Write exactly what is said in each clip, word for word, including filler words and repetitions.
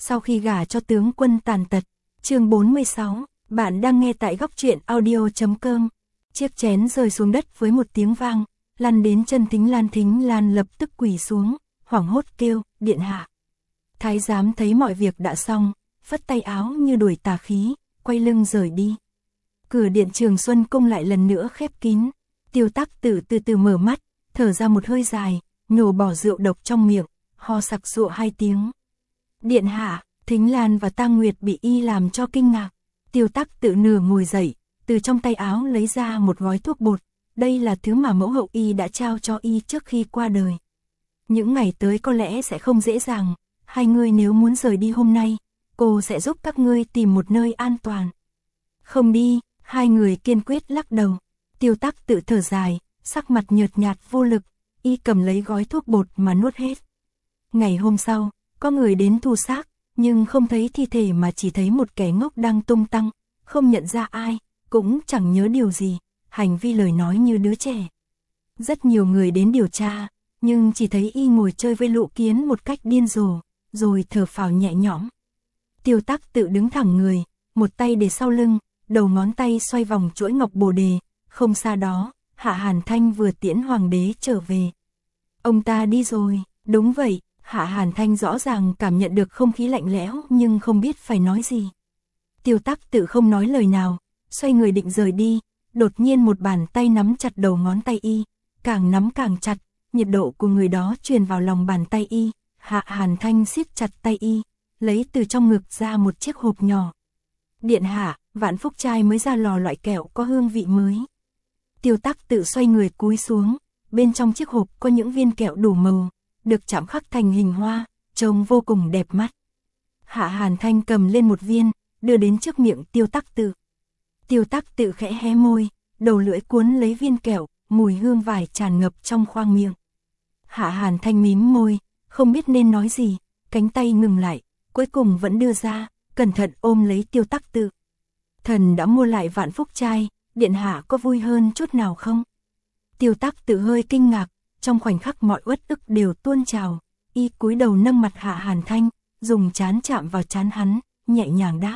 sau khi gả cho tướng quân tàn tật. Chương bốn mươi sáu, bạn đang nghe tại góc truyện audio chấm com. Chiếc chén rơi xuống đất với một tiếng vang, lăn đến chân Thính Lan. Thính Lan lập tức quỳ xuống, hoảng hốt kêu, điện hạ. Thái giám thấy mọi việc đã xong, phất tay áo như đuổi tà khí, quay lưng rời đi. Cửa điện Trường Xuân Cung lại lần nữa khép kín. Tiêu Tắc Tử từ từ mở mắt, thở ra một hơi dài, nhổ bỏ rượu độc trong miệng, ho sặc sụa hai tiếng. Điện hạ, Thính Lan và Tang Nguyệt bị y làm cho kinh ngạc. Tiêu Tắc Tử nửa ngồi dậy, từ trong tay áo lấy ra một gói thuốc bột. Đây là thứ mà mẫu hậu y đã trao cho y trước khi qua đời. Những ngày tới có lẽ sẽ không dễ dàng, hai người nếu muốn rời đi hôm nay, cô sẽ giúp các ngươi tìm một nơi an toàn. Không đi, hai người kiên quyết lắc đầu. Tiêu Tắc Tử thở dài, sắc mặt nhợt nhạt vô lực, y cầm lấy gói thuốc bột mà nuốt hết. Ngày hôm sau, có người đến thu xác, nhưng không thấy thi thể mà chỉ thấy một kẻ ngốc đang tung tăng, không nhận ra ai, cũng chẳng nhớ điều gì, hành vi lời nói như đứa trẻ. Rất nhiều người đến điều tra, nhưng chỉ thấy y ngồi chơi với Lũ Kiến một cách điên rồ, rồi thở phào nhẹ nhõm. Tiêu Tắc Tự đứng thẳng người, một tay để sau lưng, đầu ngón tay xoay vòng chuỗi ngọc bồ đề, không xa đó, Hạ Hàn Thanh vừa tiễn hoàng đế trở về. Ông ta đi rồi, đúng vậy, Hạ Hàn Thanh rõ ràng cảm nhận được không khí lạnh lẽo nhưng không biết phải nói gì. Tiêu Tắc Tự không nói lời nào, xoay người định rời đi, đột nhiên một bàn tay nắm chặt đầu ngón tay y, càng nắm càng chặt, nhiệt độ của người đó truyền vào lòng bàn tay y, Hạ Hàn Thanh siết chặt tay y, lấy từ trong ngực ra một chiếc hộp nhỏ. Điện hạ, Vạn Phúc Trai mới ra lò loại kẹo có hương vị mới. Tiêu Tắc Tự xoay người cúi xuống, bên trong chiếc hộp có những viên kẹo đủ màu, được chạm khắc thành hình hoa, trông vô cùng đẹp mắt. Hạ Hàn Thanh cầm lên một viên, đưa đến trước miệng Tiêu Tắc Tự. Tiêu Tắc Tự khẽ hé môi, đầu lưỡi cuốn lấy viên kẹo, mùi hương vải tràn ngập trong khoang miệng. Hạ Hàn Thanh mím môi, không biết nên nói gì, cánh tay ngừng lại, cuối cùng vẫn đưa ra, cẩn thận ôm lấy Tiêu Tắc Tự. Thần đã mua lại Vạn Phúc Trai, điện hạ có vui hơn chút nào không? Tiêu Tắc Tự hơi kinh ngạc, trong khoảnh khắc mọi uất ức đều tuôn trào, y cúi đầu nâng mặt Hạ Hàn Thanh, dùng trán chạm vào trán hắn, nhẹ nhàng đáp.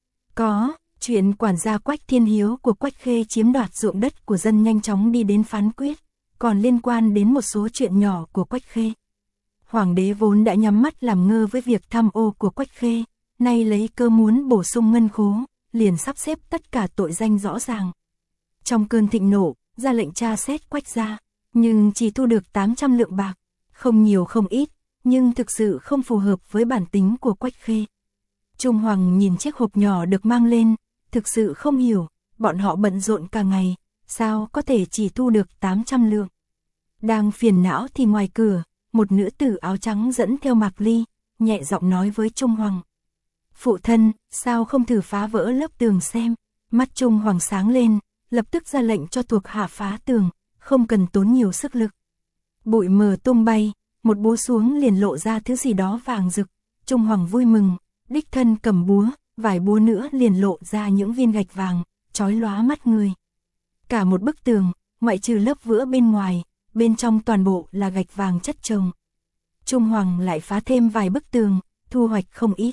Có, chuyện quản gia Quách Thiên Hiếu của Quách Khê chiếm đoạt ruộng đất của dân nhanh chóng đi đến phán quyết, còn liên quan đến một số chuyện nhỏ của Quách Khê. Hoàng đế vốn đã nhắm mắt làm ngơ với việc tham ô của Quách Khê, nay lấy cơ muốn bổ sung ngân khố, liền sắp xếp tất cả tội danh rõ ràng. Trong cơn thịnh nộ, ra lệnh tra xét Quách gia, nhưng chỉ thu được tám trăm lượng bạc, không nhiều không ít, nhưng thực sự không phù hợp với bản tính của Quách Khê. Trung Hoàng nhìn chiếc hộp nhỏ được mang lên, thực sự không hiểu, bọn họ bận rộn cả ngày, sao có thể chỉ thu được tám trăm lượng. Đang phiền não thì ngoài cửa, một nữ tử áo trắng dẫn theo Mạc Ly, nhẹ giọng nói với Trung Hoàng. Phụ thân, sao không thử phá vỡ lớp tường xem? Mắt Trung Hoàng sáng lên, lập tức ra lệnh cho thuộc hạ phá tường, không cần tốn nhiều sức lực. Bụi mờ tung bay, một búa xuống liền lộ ra thứ gì đó vàng rực. Trung Hoàng vui mừng, đích thân cầm búa, vài búa nữa liền lộ ra những viên gạch vàng, chói lóa mắt người. Cả một bức tường, ngoại trừ lớp vữa bên ngoài, bên trong toàn bộ là gạch vàng chất chồng. Trung Hoàng lại phá thêm vài bức tường, thu hoạch không ít.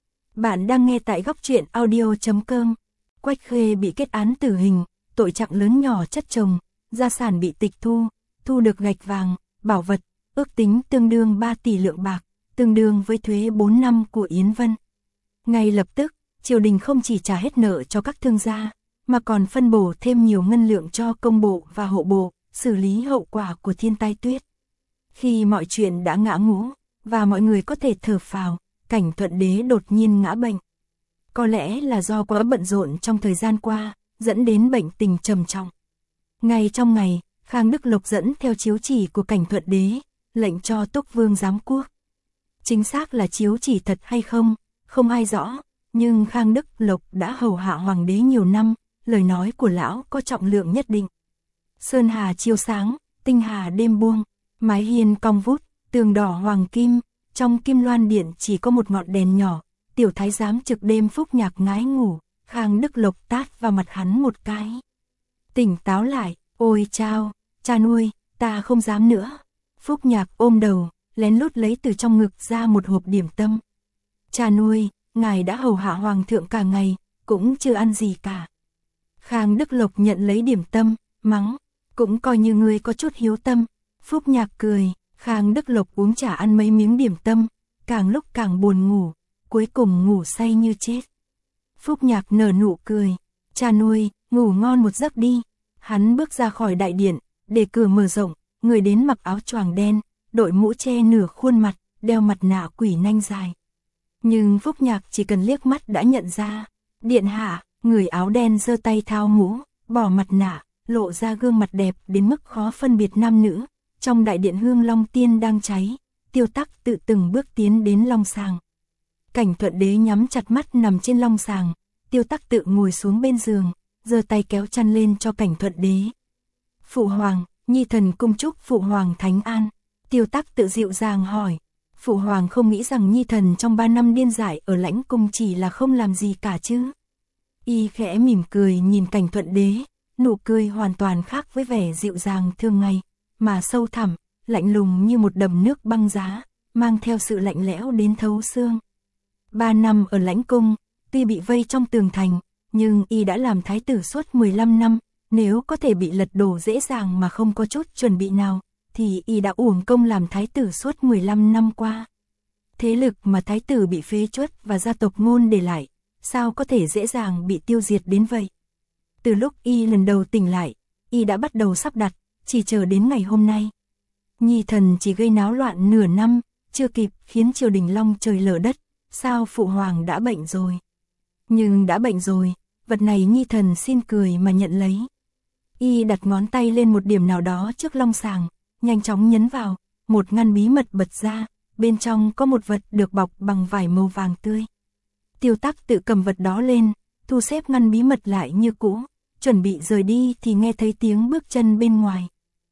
Bạn đang nghe tại góc truyện audio chấm com. Quách Khê bị kết án tử hình, tội trạng lớn nhỏ chất chồng, gia sản bị tịch thu, thu được gạch vàng, bảo vật, ước tính tương đương ba tỷ lượng bạc, tương đương với thuế bốn năm của Yến Vân. Ngay lập tức, triều đình không chỉ trả hết nợ cho các thương gia, mà còn phân bổ thêm nhiều ngân lượng cho công bộ và hộ bộ, xử lý hậu quả của thiên tai tuyết. Khi mọi chuyện đã ngã ngũ, và mọi người có thể thở phào, Cảnh Thuận Đế đột nhiên ngã bệnh. Có lẽ là do quá bận rộn trong thời gian qua, dẫn đến bệnh tình trầm trọng. Ngay trong ngày, Khang Đức Lộc dẫn theo chiếu chỉ của Cảnh Thuận Đế, lệnh cho Túc Vương giám quốc. Chính xác là chiếu chỉ thật hay không, không ai rõ, nhưng Khang Đức Lộc đã hầu hạ hoàng đế nhiều năm, lời nói của lão có trọng lượng nhất định. Sơn hà chiếu sáng, tinh hà đêm buông, mái hiên cong vút, tường đỏ hoàng kim, trong Kim Loan điện chỉ có một ngọn đèn nhỏ, tiểu thái giám trực đêm Phúc Nhạc ngái ngủ, Khang Đức Lộc tát vào mặt hắn một cái. Tỉnh táo lại, ôi chao, cha nuôi, ta không dám nữa. Phúc Nhạc ôm đầu, lén lút lấy từ trong ngực ra một hộp điểm tâm. Cha nuôi, ngài đã hầu hạ hoàng thượng cả ngày, cũng chưa ăn gì cả. Khang Đức Lộc nhận lấy điểm tâm, mắng, cũng coi như ngươi có chút hiếu tâm. Phúc Nhạc cười, Khang Đức Lộc uống trà ăn mấy miếng điểm tâm, càng lúc càng buồn ngủ, cuối cùng ngủ say như chết. Phúc Nhạc nở nụ cười, cha nuôi, ngủ ngon một giấc đi. Hắn bước ra khỏi đại điện, để cửa mở rộng, người đến mặc áo choàng đen, đội mũ che nửa khuôn mặt, đeo mặt nạ quỷ nanh dài. Nhưng Phúc Nhạc chỉ cần liếc mắt đã nhận ra, điện hạ, người áo đen giơ tay tháo mũ, bỏ mặt nạ, lộ ra gương mặt đẹp đến mức khó phân biệt nam nữ. Trong đại điện hương long tiên đang cháy, Tiêu Tắc tự từng bước tiến đến long sàng. Cảnh Thuận Đế nhắm chặt mắt nằm trên long sàng, Tiêu Tắc tự ngồi xuống bên giường, giơ tay kéo chăn lên cho Cảnh Thuận Đế. Phụ hoàng, nhi thần cung chúc phụ hoàng thánh an. Tiêu Tắc tự dịu dàng hỏi. Phụ hoàng không nghĩ rằng nhi thần trong ba năm điên dại ở lãnh cung chỉ là không làm gì cả chứ? Y khẽ mỉm cười nhìn Cảnh Thuận Đế, nụ cười hoàn toàn khác với vẻ dịu dàng thường ngày, mà sâu thẳm, lạnh lùng như một đầm nước băng giá, mang theo sự lạnh lẽo đến thấu xương. Ba năm ở lãnh cung, tuy bị vây trong tường thành, nhưng y đã làm thái tử suốt mười lăm năm, nếu có thể bị lật đổ dễ dàng mà không có chút chuẩn bị nào, thì y đã uổng công làm thái tử suốt mười lăm năm qua. Thế lực mà thái tử bị phế truất và gia tộc Ngôn để lại, sao có thể dễ dàng bị tiêu diệt đến vậy? Từ lúc y lần đầu tỉnh lại, y đã bắt đầu sắp đặt, chỉ chờ đến ngày hôm nay. Nhi thần chỉ gây náo loạn nửa năm, chưa kịp khiến triều đình long trời lở đất, sao phụ hoàng đã bệnh rồi? Nhưng đã bệnh rồi, vật này nhi thần xin cười mà nhận lấy. Y đặt ngón tay lên một điểm nào đó trước long sàng, nhanh chóng nhấn vào, một ngăn bí mật bật ra, bên trong có một vật được bọc bằng vải màu vàng tươi. Tiêu Tắc tự cầm vật đó lên, thu xếp ngăn bí mật lại như cũ, chuẩn bị rời đi thì nghe thấy tiếng bước chân bên ngoài.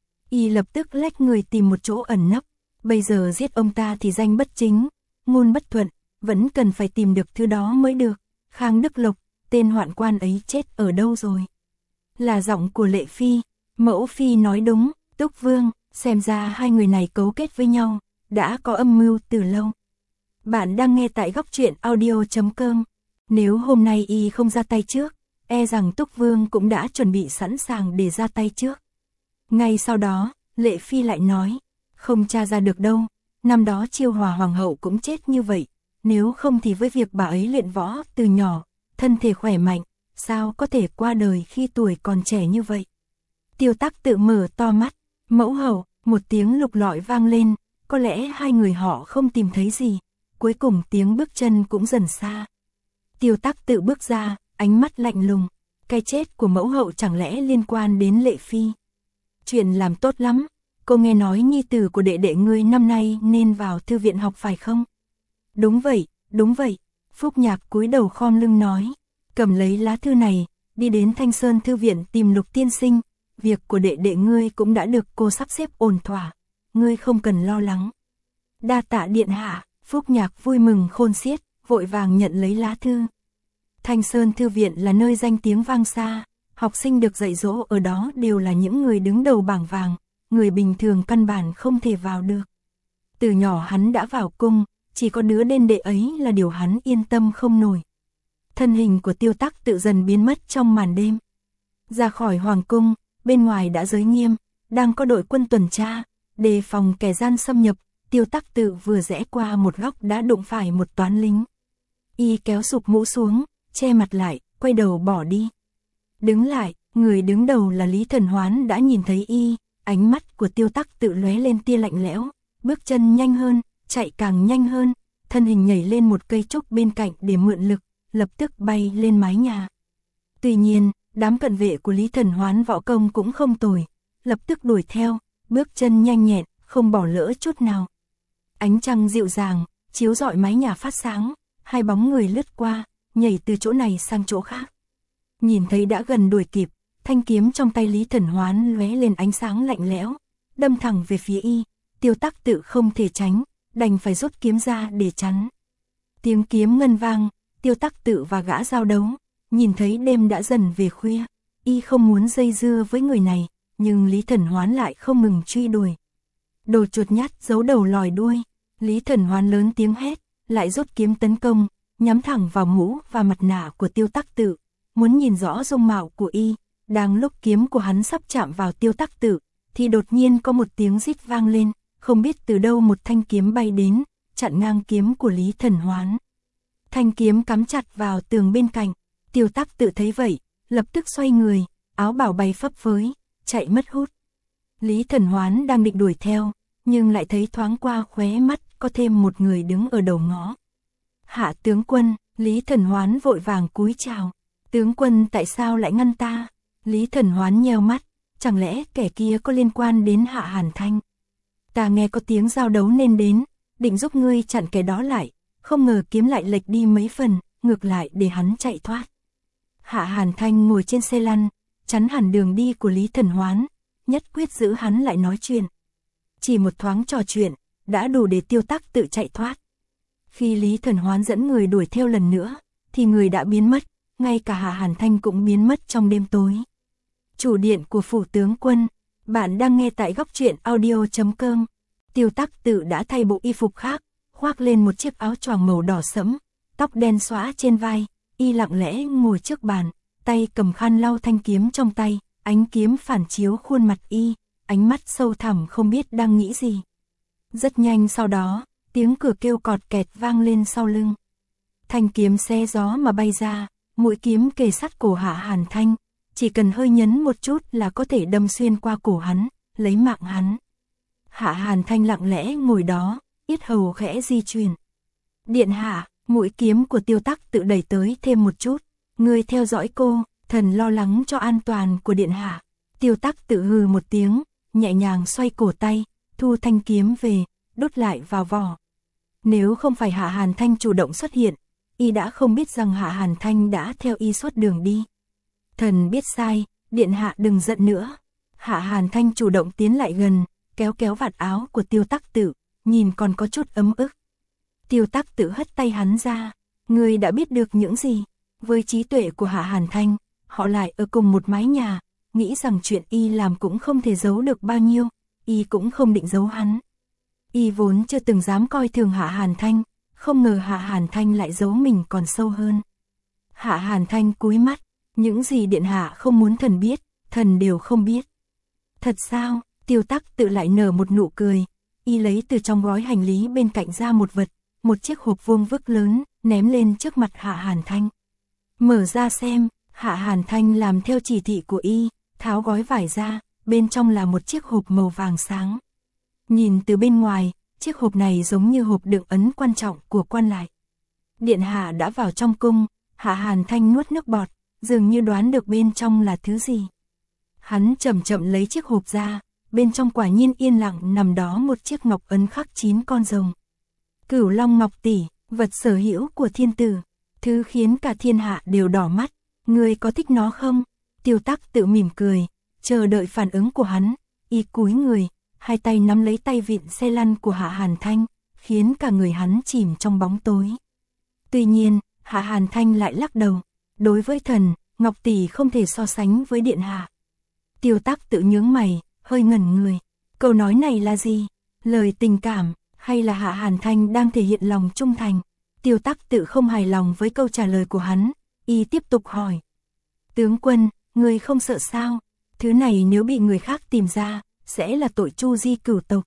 Y lập tức lách người tìm một chỗ ẩn nấp, bây giờ giết ông ta thì danh bất chính, ngôn bất thuận, vẫn cần phải tìm được thứ đó mới được. Khang Đức Lộc, tên hoạn quan ấy chết ở đâu rồi? Là giọng của Lệ Phi. Mẫu Phi nói đúng, Túc Vương, xem ra hai người này cấu kết với nhau, đã có âm mưu từ lâu. Bạn đang nghe tại góc truyện audio chấm com. Nếu hôm nay y không ra tay trước, e rằng Túc Vương cũng đã chuẩn bị sẵn sàng để ra tay trước. Ngay sau đó, Lệ Phi lại nói, không tra ra được đâu, năm đó Chiêu Hòa Hoàng hậu cũng chết như vậy, nếu không thì với việc bà ấy luyện võ từ nhỏ, thân thể khỏe mạnh, sao có thể qua đời khi tuổi còn trẻ như vậy? Tiêu Tắc tự mở to mắt, mẫu hậu, một tiếng lục lọi vang lên, có lẽ hai người họ không tìm thấy gì, cuối cùng tiếng bước chân cũng dần xa. Tiêu Tắc tự bước ra, ánh mắt lạnh lùng, cái chết của mẫu hậu chẳng lẽ liên quan đến Lệ Phi? Chuyện làm tốt lắm, cô nghe nói nhi tử của đệ đệ ngươi năm nay nên vào thư viện học phải không? Đúng vậy, đúng vậy, Phúc Nhạc cúi đầu khom lưng nói, cầm lấy lá thư này, đi đến Thanh Sơn thư viện tìm Lục tiên sinh, việc của đệ đệ ngươi cũng đã được cô sắp xếp ổn thỏa, ngươi không cần lo lắng. Đa tạ điện hạ. Phúc Nhạc vui mừng khôn xiết, vội vàng nhận lấy lá thư. Thanh Sơn thư viện là nơi danh tiếng vang xa, học sinh được dạy dỗ ở đó đều là những người đứng đầu bảng vàng, người bình thường căn bản không thể vào được. Từ nhỏ hắn đã vào cung, chỉ có đứa đên đệ ấy là điều hắn yên tâm không nổi. Thân hình của Tiêu Tắc tự dần biến mất trong màn đêm. Ra khỏi hoàng cung, bên ngoài đã giới nghiêm, đang có đội quân tuần tra, đề phòng kẻ gian xâm nhập. Tiêu Tắc tự vừa rẽ qua một góc đã đụng phải một toán lính. Y kéo sụp mũ xuống, che mặt lại, quay đầu bỏ đi. Đứng lại, người đứng đầu là Lý Thần Hoán đã nhìn thấy y, ánh mắt của Tiêu Tắc tự lóe lên tia lạnh lẽo, bước chân nhanh hơn, chạy càng nhanh hơn, thân hình nhảy lên một cây trúc bên cạnh để mượn lực, lập tức bay lên mái nhà. Tuy nhiên, đám cận vệ của Lý Thần Hoán võ công cũng không tồi, lập tức đuổi theo, bước chân nhanh nhẹn, không bỏ lỡ chút nào. Ánh trăng dịu dàng, chiếu rọi mái nhà phát sáng, hai bóng người lướt qua, nhảy từ chỗ này sang chỗ khác. Nhìn thấy đã gần đuổi kịp, thanh kiếm trong tay Lý Thần Hoán lóe lên ánh sáng lạnh lẽo, đâm thẳng về phía y. Tiêu Tắc tự không thể tránh, đành phải rút kiếm ra để chắn. Tiếng kiếm ngân vang, Tiêu Tắc tự và gã giao đấu, nhìn thấy đêm đã dần về khuya, y không muốn dây dưa với người này, nhưng Lý Thần Hoán lại không ngừng truy đuổi. Đồ chuột nhắt giấu đầu lòi đuôi, Lý Thần Hoán lớn tiếng hét, lại rút kiếm tấn công, nhắm thẳng vào mũ và mặt nạ của Tiêu Tắc Tự, muốn nhìn rõ dung mạo của y. Đang lúc kiếm của hắn sắp chạm vào Tiêu Tắc Tự, thì đột nhiên có một tiếng rít vang lên, không biết từ đâu một thanh kiếm bay đến, chặn ngang kiếm của Lý Thần Hoán. Thanh kiếm cắm chặt vào tường bên cạnh, Tiêu Tắc Tự thấy vậy, lập tức xoay người, áo bào bay phấp phới, chạy mất hút. Lý Thần Hoán đang định đuổi theo, nhưng lại thấy thoáng qua khóe mắt có thêm một người đứng ở đầu ngõ. Hạ tướng quân, Lý Thần Hoán vội vàng cúi chào. Tướng quân tại sao lại ngăn ta? Lý Thần Hoán nheo mắt, chẳng lẽ kẻ kia có liên quan đến Hạ Hàn Thanh? Ta nghe có tiếng giao đấu nên đến, định giúp ngươi chặn kẻ đó lại, không ngờ kiếm lại lệch đi mấy phần, ngược lại để hắn chạy thoát. Hạ Hàn Thanh ngồi trên xe lăn, chắn hẳn đường đi của Lý Thần Hoán, nhất quyết giữ hắn lại nói chuyện. Chỉ một thoáng trò chuyện, đã đủ để Tiêu Tắc Tự chạy thoát. Khi Lý Thần Hoán dẫn người đuổi theo lần nữa, thì người đã biến mất, ngay cả Hạ Hàn Thanh cũng biến mất trong đêm tối. Chủ điện của phủ tướng quân, bạn đang nghe tại góc truyện audio chấm com. Tiêu Tắc Tự đã thay bộ y phục khác, khoác lên một chiếc áo choàng màu đỏ sẫm, tóc đen xõa trên vai, y lặng lẽ ngồi trước bàn, tay cầm khăn lau thanh kiếm trong tay, ánh kiếm phản chiếu khuôn mặt y, ánh mắt sâu thẳm không biết đang nghĩ gì. Rất nhanh sau đó, tiếng cửa kêu cọt kẹt vang lên sau lưng. Thanh kiếm xé gió mà bay ra, mũi kiếm kề sát cổ Hạ Hàn Thanh, chỉ cần hơi nhấn một chút là có thể đâm xuyên qua cổ hắn, lấy mạng hắn. Hạ Hàn Thanh lặng lẽ ngồi đó, yết hầu khẽ di chuyển. Điện hạ, mũi kiếm của Tiêu Tắc Tự đẩy tới thêm một chút, người theo dõi cô, thần lo lắng cho an toàn của điện hạ. Tiêu Tắc Tự hừ một tiếng, nhẹ nhàng xoay cổ tay, thu thanh kiếm về, đút lại vào vỏ. Nếu không phải Hạ Hàn Thanh chủ động xuất hiện, y đã không biết rằng Hạ Hàn Thanh đã theo y suốt đường đi. Thần biết sai, điện hạ đừng giận nữa. Hạ Hàn Thanh chủ động tiến lại gần, kéo kéo vạt áo của Tiêu Tắc Tự, nhìn còn có chút ấm ức. Tiêu Tắc Tự hất tay hắn ra, người đã biết được những gì? Với trí tuệ của Hạ Hàn Thanh, họ lại ở cùng một mái nhà, nghĩ rằng chuyện y làm cũng không thể giấu được bao nhiêu, y cũng không định giấu hắn. Y vốn chưa từng dám coi thường Hạ Hàn Thanh, không ngờ Hạ Hàn Thanh lại giấu mình còn sâu hơn. Hạ Hàn Thanh cúi mắt, những gì điện hạ không muốn thần biết, thần đều không biết. Thật sao? Tiêu Tắc Tự lại nở một nụ cười, y lấy từ trong gói hành lý bên cạnh ra một vật, một chiếc hộp vuông vức lớn, ném lên trước mặt Hạ Hàn Thanh. Mở ra xem. Hạ Hàn Thanh làm theo chỉ thị của y, tháo gói vải ra, bên trong là một chiếc hộp màu vàng sáng. Nhìn từ bên ngoài, chiếc hộp này giống như hộp đựng ấn quan trọng của quan lại. Điện hạ đã vào trong cung, Hạ Hàn Thanh nuốt nước bọt, dường như đoán được bên trong là thứ gì. Hắn chậm chậm lấy chiếc hộp ra, bên trong quả nhiên yên lặng nằm đó một chiếc ngọc ấn khắc chín con rồng. Cửu Long Ngọc Tỷ, vật sở hữu của thiên tử, thứ khiến cả thiên hạ đều đỏ mắt. Người có thích nó không? Tiêu Tắc Tự mỉm cười, chờ đợi phản ứng của hắn, y cúi người, hai tay nắm lấy tay vịn xe lăn của Hạ Hàn Thanh, khiến cả người hắn chìm trong bóng tối. Tuy nhiên, Hạ Hàn Thanh lại lắc đầu, đối với thần, Ngọc Tỷ không thể so sánh với điện hạ. Tiêu Tắc Tự nhướng mày, hơi ngẩn người, câu nói này là gì? Lời tình cảm, hay là Hạ Hàn Thanh đang thể hiện lòng trung thành? Tiêu Tắc Tự không hài lòng với câu trả lời của hắn, y tiếp tục hỏi. Tướng quân, người không sợ sao? Thứ này nếu bị người khác tìm ra, sẽ là tội tru di cửu tộc.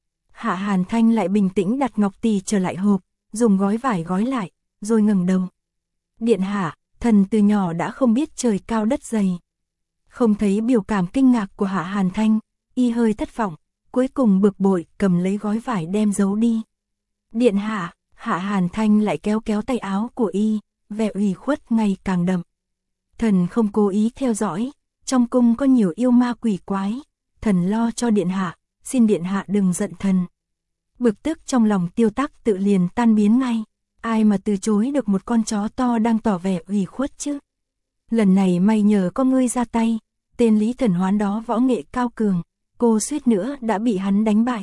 Hạ Hàn Thanh lại bình tĩnh đặt Ngọc Tỷ trở lại hộp, dùng gói vải gói lại, rồi ngẩng đầu. Điện hạ, thần từ nhỏ đã không biết trời cao đất dày. Không thấy biểu cảm kinh ngạc của Hạ Hàn Thanh, y hơi thất vọng, cuối cùng bực bội cầm lấy gói vải đem giấu đi. Điện hạ, Hạ Hàn Thanh lại kéo kéo tay áo của y, vẻ ủy khuất ngày càng đậm. Thần không cố ý theo dõi, trong cung có nhiều yêu ma quỷ quái, thần lo cho điện hạ, xin điện hạ đừng giận thần. Bực tức trong lòng Tiêu Tắc Tự liền tan biến ngay, ai mà từ chối được một con chó to đang tỏ vẻ ủy khuất chứ. Lần này may nhờ có ngươi ra tay, tên Lý Thần Hoán đó võ nghệ cao cường, cô suýt nữa đã bị hắn đánh bại.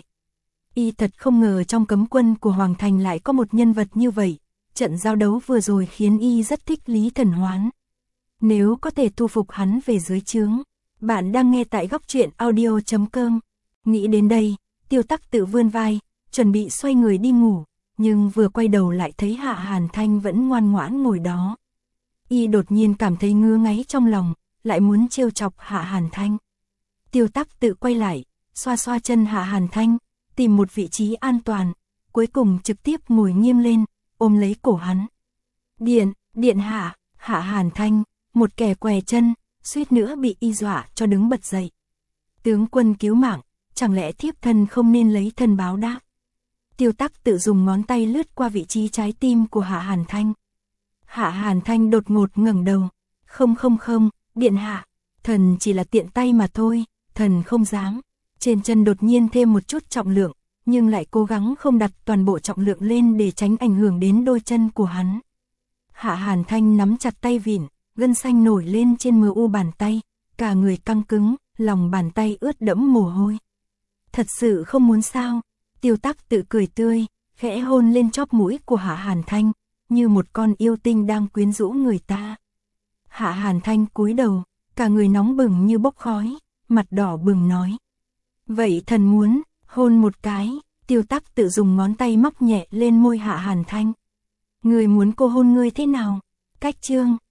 Y thật không ngờ trong cấm quân của Hoàng Thành lại có một nhân vật như vậy, trận giao đấu vừa rồi khiến y rất thích Lý Thần Hoán. Nếu có thể thu phục hắn về dưới trướng. Bạn đang nghe tại góc truyện audio chấm com. Nghĩ đến đây, Tiêu Tắc Tự vươn vai, chuẩn bị xoay người đi ngủ, nhưng vừa quay đầu lại thấy Hạ Hàn Thanh vẫn ngoan ngoãn ngồi đó. Y đột nhiên cảm thấy ngứa ngáy trong lòng, lại muốn trêu chọc Hạ Hàn Thanh. Tiêu Tắc tự quay lại, xoa xoa chân Hạ Hàn Thanh, tìm một vị trí an toàn, cuối cùng trực tiếp ngồi nghiêm lên, ôm lấy cổ hắn. Điện, điện hạ, Hạ Hàn Thanh, một kẻ què chân, suýt nữa bị y dọa cho đứng bật dậy. Tướng quân cứu mạng, chẳng lẽ thiếp thân không nên lấy thân báo đáp? Tiêu Tắc tự dùng ngón tay lướt qua vị trí trái tim của Hạ Hàn Thanh. Hạ Hàn Thanh đột ngột ngẩng đầu. Không không không, điện hạ, thần chỉ là tiện tay mà thôi, thần không dám. Trên chân đột nhiên thêm một chút trọng lượng, nhưng lại cố gắng không đặt toàn bộ trọng lượng lên để tránh ảnh hưởng đến đôi chân của hắn. Hạ Hàn Thanh nắm chặt tay vịn, gân xanh nổi lên trên mờ u bàn tay, cả người căng cứng, lòng bàn tay ướt đẫm mồ hôi. Thật sự không muốn sao? Tiêu Tắc tự cười tươi, khẽ hôn lên chóp mũi của Hạ Hàn Thanh, như một con yêu tinh đang quyến rũ người ta. Hạ Hàn Thanh cúi đầu, cả người nóng bừng như bốc khói, mặt đỏ bừng nói. Vậy thần muốn, hôn một cái. Tiêu Tắc tự dùng ngón tay móc nhẹ lên môi Hạ Hàn Thanh. Người muốn cô hôn ngươi thế nào? Cách chương